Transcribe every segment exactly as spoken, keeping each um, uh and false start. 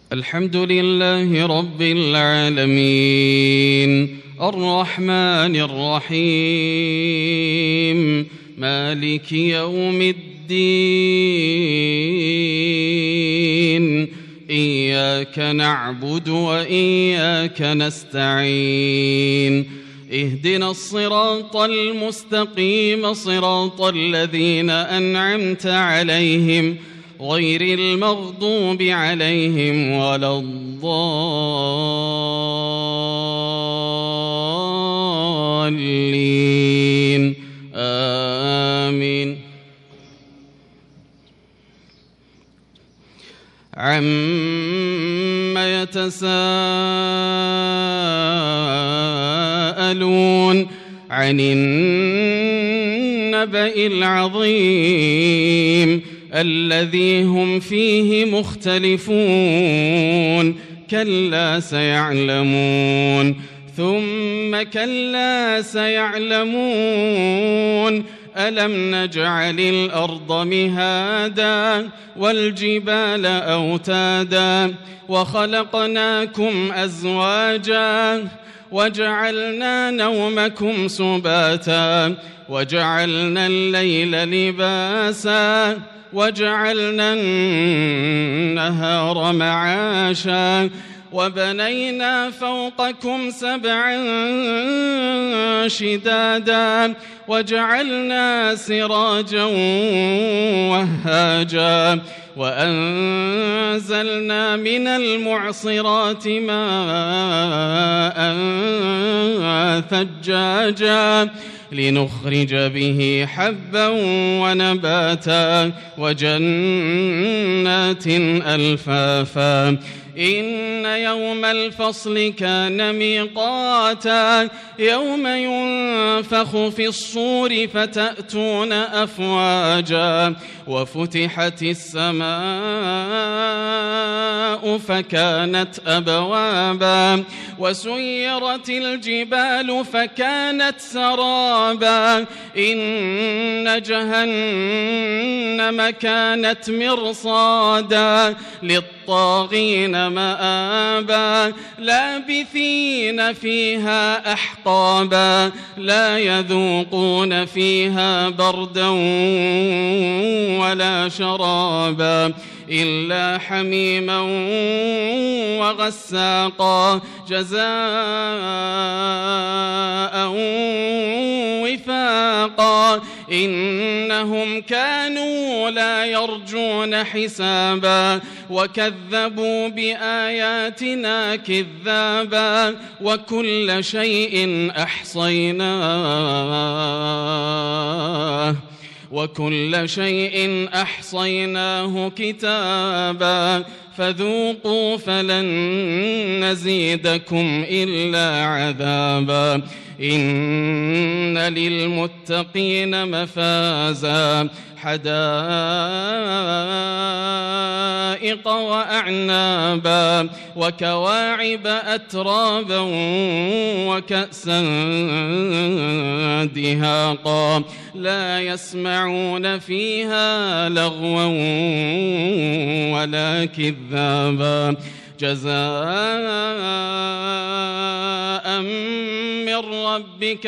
الحمد لله رب العالمين الرحمن الرحيم مالك يوم الدين إياك نعبد وإياك نستعين اهدنا الصراط المستقيم صراط الذين أنعمت عليهم غير المغضوب عليهم ولا الضالين آمين. عم يتساءلون عن النبأ العظيم الذي هم فيه مختلفون كلا سيعلمون ثم كلا سيعلمون ألم نجعل الأرض مهادا والجبال أوتادا وخلقناكم أزواجا وجعلنا نومكم سباتا وجعلنا الليل لباسا وجعلنا النهار معاشا وبنينا فوقكم سبعا شدادا وجعلنا سراجا وهاجا وأنزلنا من المعصرات ماء ثجاجا لنخرج به حبا ونباتا وجنات ألفافا إن يوم الفصل كان ميقاتا يوم ينفخ في الصور فتأتون أفواجا وفتحت السماء فكانت أبوابا وسيرت الجبال فكانت سرابا إن جهنم كانت مرصادا للطاغين مآبا لابثين فيها أحقابا لا يذوقون فيها بردا ولا شرابا إلا حميما وغساقا جزاء وفاقا إنهم كانوا لا يرجون حسابا وكذبوا بآياتنا كذابا وكل شيء أحصيناه وكل شيء أحصيناه كتابا فذوقوا فلن نزيدكم إلا عذابا إن للمتقين مفازا حدائق وأعنابا وكواعب أترابا وكأسا دهاقا لا يسمعون فيها لغوا ولا كذابا جزاء من ربك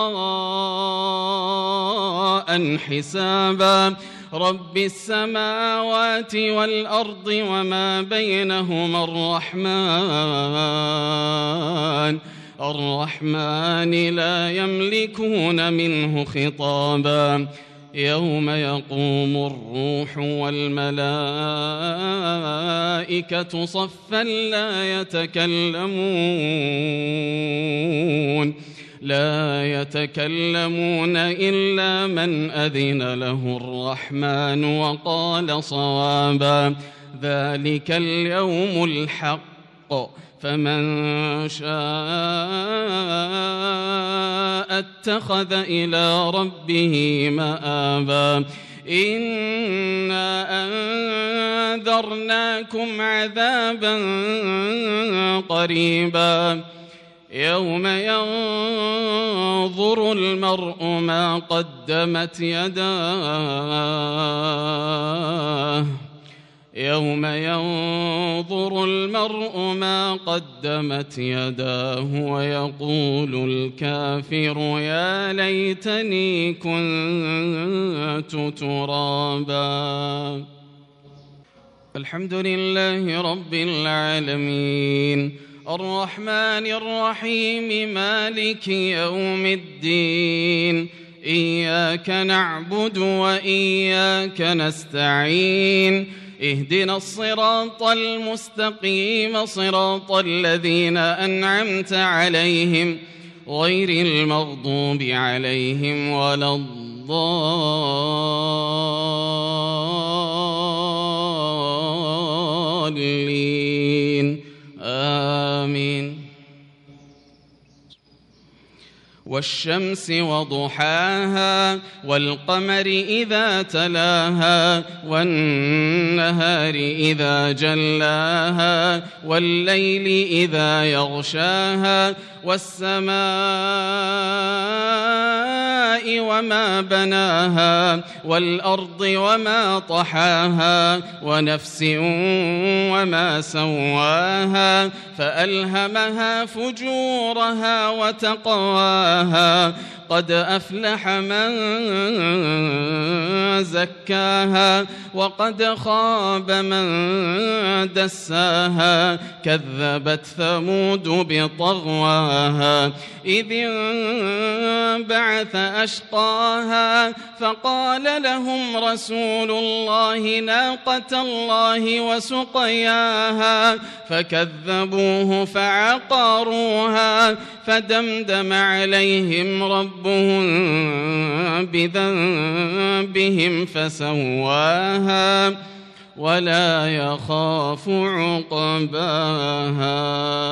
عطاء حسابا رب السماوات والأرض وما بينهما الرحمن الرحمن لا يملكون منه خطابا يوم يقوم الروح والملائكة صفا لا يتكلمون لا يتكلمون إلا من أذن له الرحمن وقال صوابا ذلك اليوم الحق فمن شاء اتخذ إلى ربه مآبا إنا أنذرناكم عذابا قريبا يوم ينظر المرء ما قدمت يداه يوم ينظر المرء ما قدمت يداه ويقول الكافر يا ليتني كنت ترابا. الحمد لله رب العالمين الرحمن الرحيم مالك يوم الدين إياك نعبد وإياك نستعين اهدنا الصراط المستقيم صراط الذين أنعمت عليهم غير المغضوب عليهم ولا الضالين آمين. والشمس وضحاها والقمر إذا تلاها والنهار إذا جلاها والليل إذا يغشاها والسماء وما بناها والأرض وما طحاها ونفس وما سواها فألهمها فجورها وتقواها قد أفلح من زكاها وقد خاب من دساها كذبت ثمود بطغواها إذ انبعث أشقاها فقال لهم رسول الله ناقة الله وسقياها فكذبوه فعقروها فدمدم عليهم ربهم بذنبهم فسواها ولا يخاف عقباها.